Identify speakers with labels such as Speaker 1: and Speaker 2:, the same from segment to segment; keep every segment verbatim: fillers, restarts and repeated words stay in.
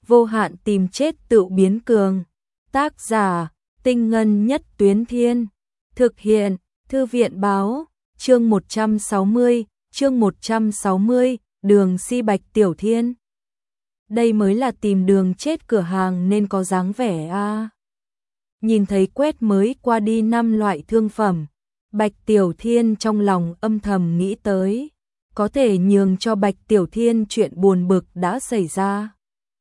Speaker 1: vô hạn tìm chết tự biến cường. Tác giả, Tinh Ngân Nhất Tuyến Thiên. Thực hiện, Thư viện Báo. Chương một trăm sáu mươi, chương một trăm sáu mươi, đường si Bạch Tiểu Thiên. Đây mới là tìm đường chết cửa hàng nên có dáng vẻ a. À. Nhìn thấy quét mới qua đi năm loại thương phẩm, Bạch Tiểu Thiên trong lòng âm thầm nghĩ tới, có thể nhường cho Bạch Tiểu Thiên chuyện buồn bực đã xảy ra.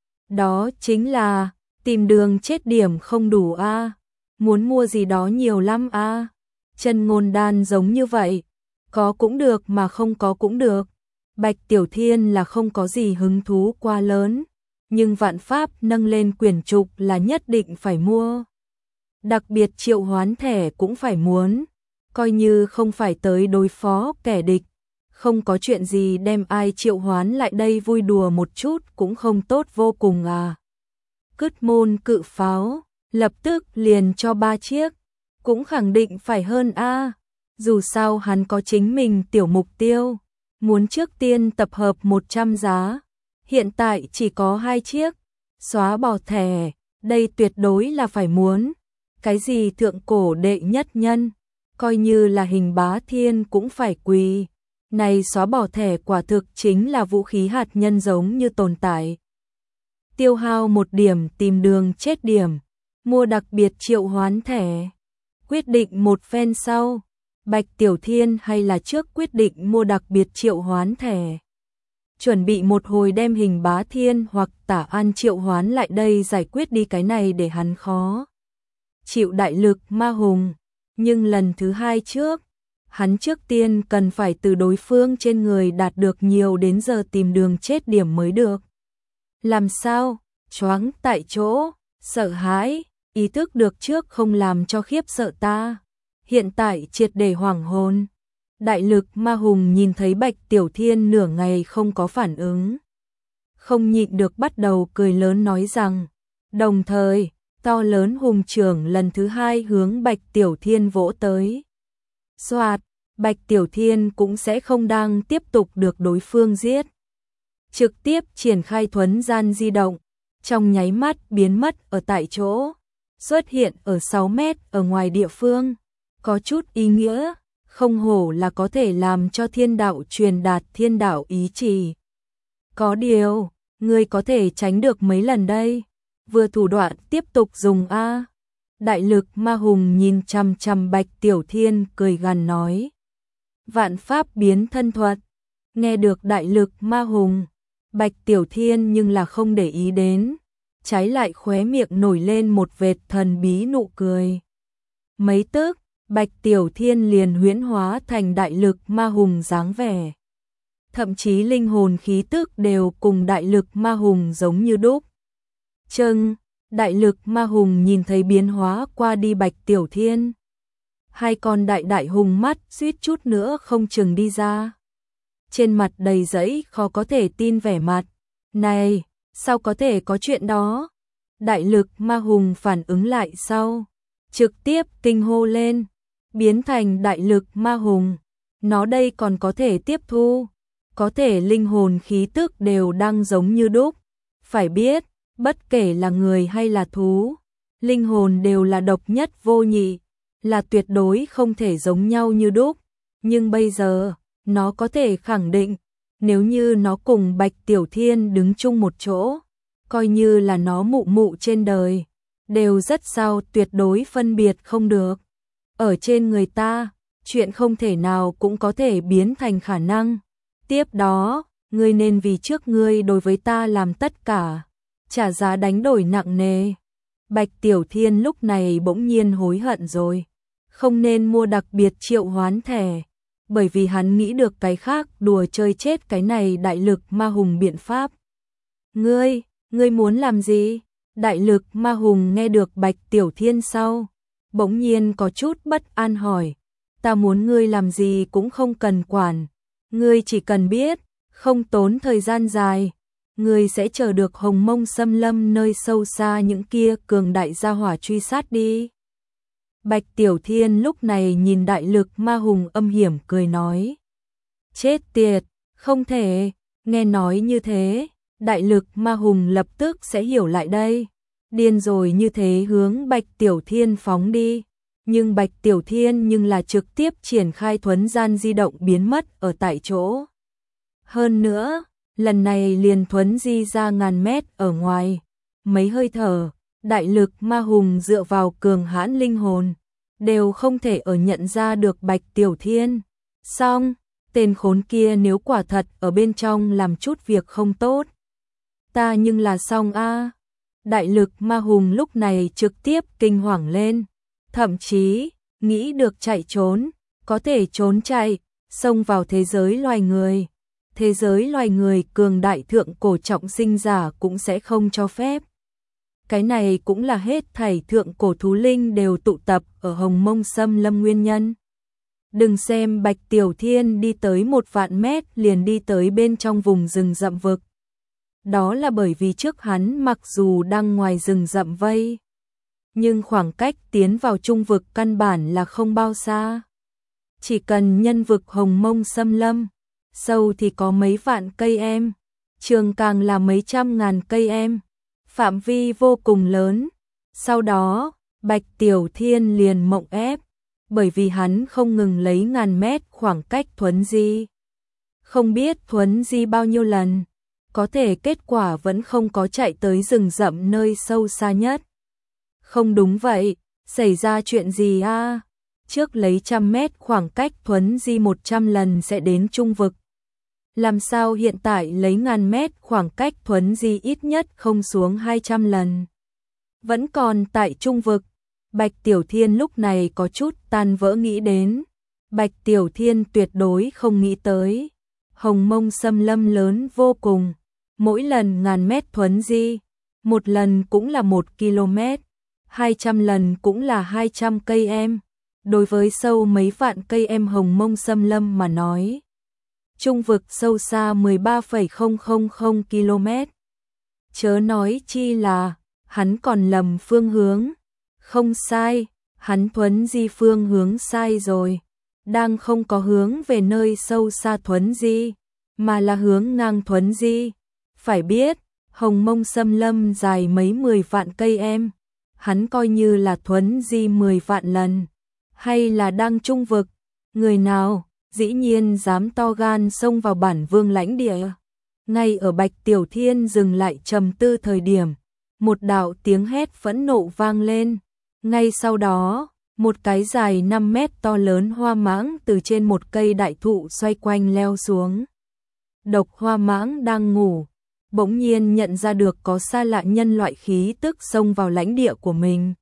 Speaker 1: Đó chính là, tìm đường chết điểm không đủ a, à. Muốn mua gì đó nhiều lắm a. À. Chân ngôn đan giống như vậy, có cũng được mà không có cũng được. Bạch Tiểu Thiên là không có gì hứng thú quá lớn, nhưng vạn pháp nâng lên quyển trục là nhất định phải mua. Đặc biệt triệu hoán thẻ cũng phải muốn, coi như không phải tới đối phó kẻ địch, không có chuyện gì đem ai triệu hoán lại đây vui đùa một chút cũng không tốt vô cùng à. Cứt môn cự pháo, lập tức liền cho ba chiếc, cũng khẳng định phải hơn a. À. Dù sao hắn có chính mình tiểu mục tiêu, muốn trước tiên tập hợp một trăm giá, hiện tại chỉ có hai chiếc, xóa bỏ thẻ, đây tuyệt đối là phải muốn. Cái gì thượng cổ đệ nhất nhân, coi như là Hình Bá Thiên cũng phải quỳ. Này xóa bỏ thẻ quả thực chính là vũ khí hạt nhân giống như tồn tại. Tiêu hao một điểm tìm đường chết điểm, mua đặc biệt triệu hoán thẻ. Quyết định một phen sau, Bạch Tiểu Thiên hay là trước quyết định mua đặc biệt triệu hoán thẻ. Chuẩn bị một hồi đem Hình Bá Thiên hoặc Tả An triệu hoán lại đây giải quyết đi cái này để hắn khó chịu đại lực ma hùng. Nhưng lần thứ hai trước, hắn trước tiên cần phải từ đối phương trên người đạt được nhiều đến giờ tìm đường chết điểm mới được. Làm sao? Choáng tại chỗ, sợ hãi, ý thức được trước không làm cho khiếp sợ ta. Hiện tại triệt để hoảng hồn. Đại lực ma hùng nhìn thấy Bạch Tiểu Thiên nửa ngày không có phản ứng, không nhịn được bắt đầu cười lớn nói rằng, đồng thời, to lớn hùng trưởng lần thứ hai hướng Bạch Tiểu Thiên vỗ tới. Soạt, Bạch Tiểu Thiên cũng sẽ không đang tiếp tục được đối phương giết. Trực tiếp triển khai thuấn gian di động, trong nháy mắt biến mất ở tại chỗ, xuất hiện ở sáu mét ở ngoài địa phương. Có chút ý nghĩa, không hổ là có thể làm cho thiên đạo truyền đạt thiên đạo ý chỉ. Có điều, ngươi có thể tránh được mấy lần đây, vừa thủ đoạn tiếp tục dùng a. Đại lực ma hùng nhìn chằm chằm Bạch Tiểu Thiên cười gằn nói. Vạn pháp biến thân thuật, nghe được đại lực ma hùng, Bạch Tiểu Thiên nhưng là không để ý đến, trái lại khóe miệng nổi lên một vệt thần bí nụ cười. Mấy tức, Bạch Tiểu Thiên liền huyễn hóa thành đại lực ma hùng dáng vẻ. Thậm chí linh hồn khí tức đều cùng đại lực ma hùng giống như đúc. Châng, đại lực ma hùng nhìn thấy biến hóa qua đi Bạch Tiểu Thiên. Hai con đại đại hùng mắt suýt chút nữa không chừng đi ra. Trên mặt đầy giấy khó có thể tin vẻ mặt. Này, sao có thể có chuyện đó? Đại lực ma hùng phản ứng lại sau, trực tiếp kinh hô lên, biến thành đại lực ma hùng. Nó đây còn có thể tiếp thu, có thể linh hồn khí tức đều đang giống như đúc. Phải biết, bất kể là người hay là thú, linh hồn đều là độc nhất vô nhị, là tuyệt đối không thể giống nhau như đúc. Nhưng bây giờ, nó có thể khẳng định, nếu như nó cùng Bạch Tiểu Thiên đứng chung một chỗ, coi như là nó mụ mụ trên đời, đều rất sao tuyệt đối phân biệt không được. Ở trên người ta, chuyện không thể nào cũng có thể biến thành khả năng. Tiếp đó, ngươi nên vì trước ngươi đối với ta làm tất cả, trả giá đánh đổi nặng nề. Bạch Tiểu Thiên lúc này bỗng nhiên hối hận rồi, không nên mua đặc biệt triệu hoán thẻ, bởi vì hắn nghĩ được cái khác đùa chơi chết cái này đại lực ma hùng biện pháp. Ngươi, ngươi muốn làm gì? Đại lực ma hùng nghe được Bạch Tiểu Thiên sau, bỗng nhiên có chút bất an hỏi, ta muốn ngươi làm gì cũng không cần quản, ngươi chỉ cần biết, không tốn thời gian dài, ngươi sẽ chờ được Hồng Mông Xâm Lâm nơi sâu xa những kia cường đại gia hỏa truy sát đi. Bạch Tiểu Thiên lúc này nhìn đại lực ma hùng âm hiểm cười nói. Chết tiệt, không thể, nghe nói như thế, đại lực ma hùng lập tức sẽ hiểu lại đây. Điên rồi như thế hướng Bạch Tiểu Thiên phóng đi. Nhưng Bạch Tiểu Thiên nhưng là trực tiếp triển khai thuấn gian di động biến mất ở tại chỗ. Hơn nữa, lần này liền thuấn di ra ngàn mét ở ngoài. Mấy hơi thở, đại lực ma hùng dựa vào cường hãn linh hồn, đều không thể ở nhận ra được Bạch Tiểu Thiên. Xong, tên khốn kia nếu quả thật ở bên trong làm chút việc không tốt. Ta nhưng là xong a. Đại lực ma hùng lúc này trực tiếp kinh hoàng lên. Thậm chí, nghĩ được chạy trốn, có thể trốn chạy, xông vào thế giới loài người. Thế giới loài người cường đại thượng cổ trọng sinh giả cũng sẽ không cho phép. Cái này cũng là hết thảy thượng cổ thú linh đều tụ tập ở Hồng Mông Xâm Lâm nguyên nhân. Đừng xem Bạch Tiểu Thiên đi tới một vạn mét liền đi tới bên trong vùng rừng rậm vực. Đó là bởi vì trước hắn mặc dù đang ngoài rừng rậm vây, nhưng khoảng cách tiến vào trung vực căn bản là không bao xa. Chỉ cần nhân vực Hồng Mông Xâm Lâm, sâu thì có mấy vạn cây em, trường càng là mấy trăm ngàn cây em, phạm vi vô cùng lớn. Sau đó, Bạch Tiểu Thiên liền mộng ép, bởi vì hắn không ngừng lấy ngàn mét khoảng cách thuấn di. Không biết thuấn di bao nhiêu lần, có thể kết quả vẫn không có chạy tới rừng rậm nơi sâu xa nhất. Không đúng vậy, xảy ra chuyện gì a? À? Trước lấy trăm mét khoảng cách thuấn di một trăm lần sẽ đến trung vực. Làm sao hiện tại lấy ngàn mét khoảng cách thuấn di ít nhất không xuống hai trăm lần. Vẫn còn tại trung vực. Bạch Tiểu Thiên lúc này có chút tan vỡ nghĩ đến. Bạch Tiểu Thiên tuyệt đối không nghĩ tới. Hồng Mông Xâm Lâm lớn vô cùng. Mỗi lần ngàn mét thuấn di, một lần cũng là một km, hai trăm lần cũng là hai trăm cây em. Đối với sâu mấy vạn cây em Hồng Mông Xâm Lâm mà nói, trung vực sâu xa mười ba phẩy không không không km. Chớ nói chi là, hắn còn lầm phương hướng. Không sai, hắn thuấn di phương hướng sai rồi. Đang không có hướng về nơi sâu xa thuấn di, mà là hướng ngang thuấn di. Phải biết, Hồng Mông Xâm Lâm dài mấy mười vạn cây em. Hắn coi như là thuấn di mười vạn lần. Hay là đang trung vực, người nào dĩ nhiên dám to gan xông vào bản vương lãnh địa. Ngay ở Bạch Tiểu Thiên dừng lại trầm tư thời điểm, một đạo tiếng hét phẫn nộ vang lên. Ngay sau đó, một cái dài năm mét to lớn hoa mãng từ trên một cây đại thụ xoay quanh leo xuống. Độc hoa mãng đang ngủ, bỗng nhiên nhận ra được có xa lạ nhân loại khí tức xông vào lãnh địa của mình.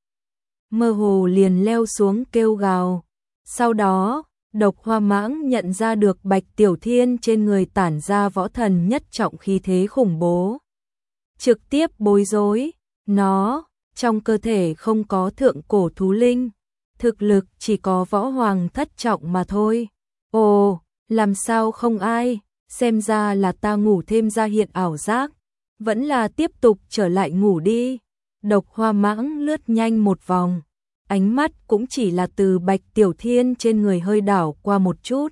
Speaker 1: Mơ hồ liền leo xuống kêu gào. Sau đó, độc hoa mãng nhận ra được Bạch Tiểu Thiên trên người tản ra võ thần nhất trọng khí thế khủng bố. Trực tiếp bối rối, nó, trong cơ thể không có thượng cổ thú linh, thực lực chỉ có võ hoàng thất trọng mà thôi. Ồ, làm sao không ai, xem ra là ta ngủ thêm ra hiện ảo giác, vẫn là tiếp tục trở lại ngủ đi. Độc hoa mãng lướt nhanh một vòng, ánh mắt cũng chỉ là từ Bạch Tiểu Thiên trên người hơi đảo qua một chút.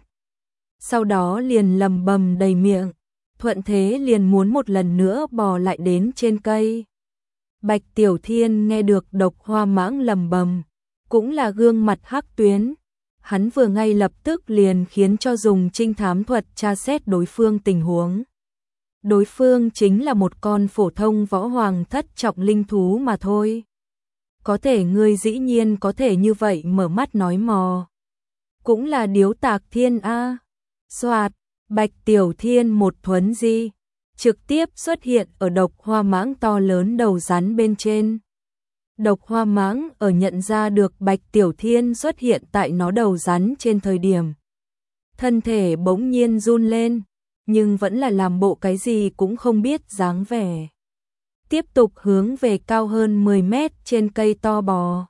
Speaker 1: Sau đó liền lầm bầm đầy miệng, thuận thế liền muốn một lần nữa bò lại đến trên cây. Bạch Tiểu Thiên nghe được độc hoa mãng lầm bầm, cũng là gương mặt hắc tuyến. Hắn vừa ngay lập tức liền khiến cho dùng trinh thám thuật tra xét đối phương tình huống. Đối phương chính là một con phổ thông võ hoàng thất trọng linh thú mà thôi. Có thể ngươi dĩ nhiên có thể như vậy mở mắt nói mò. Cũng là điếu tạc thiên A. Xoạt, Bạch Tiểu Thiên một thuấn di, trực tiếp xuất hiện ở độc hoa mãng to lớn đầu rắn bên trên. Độc hoa mãng ở nhận ra được Bạch Tiểu Thiên xuất hiện tại nó đầu rắn trên thời điểm. Thân thể bỗng nhiên run lên, nhưng vẫn là làm bộ cái gì cũng không biết dáng vẻ. Tiếp tục hướng về cao hơn mười mét trên cây to bò.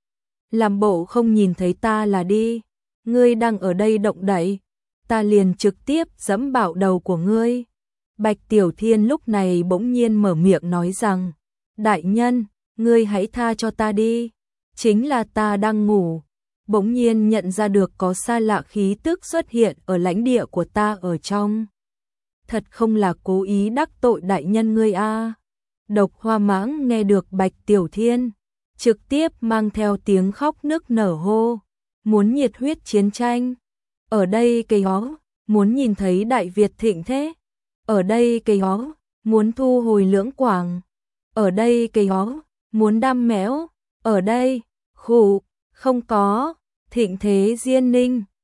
Speaker 1: Làm bộ không nhìn thấy ta là đi, ngươi đang ở đây động đậy, ta liền trực tiếp giẫm bạo đầu của ngươi. Bạch Tiểu Thiên lúc này bỗng nhiên mở miệng nói rằng, đại nhân, ngươi hãy tha cho ta đi, chính là ta đang ngủ. Bỗng nhiên nhận ra được có xa lạ khí tức xuất hiện ở lãnh địa của ta ở trong. thật không là cố ý đắc tội đại nhân ngươi a. Độc Hoa Mãng nghe được Bạch Tiểu Thiên, trực tiếp mang theo tiếng khóc nức nở hô, muốn nhiệt huyết chiến tranh. Ở đây cây ó, muốn nhìn thấy Đại Việt thịnh thế. Ở đây cây ó, muốn thu hồi Lưỡng Quảng. Ở đây cây ó, muốn đam mẽo. Ở đây, khụ, không có, thịnh thế Diên Ninh.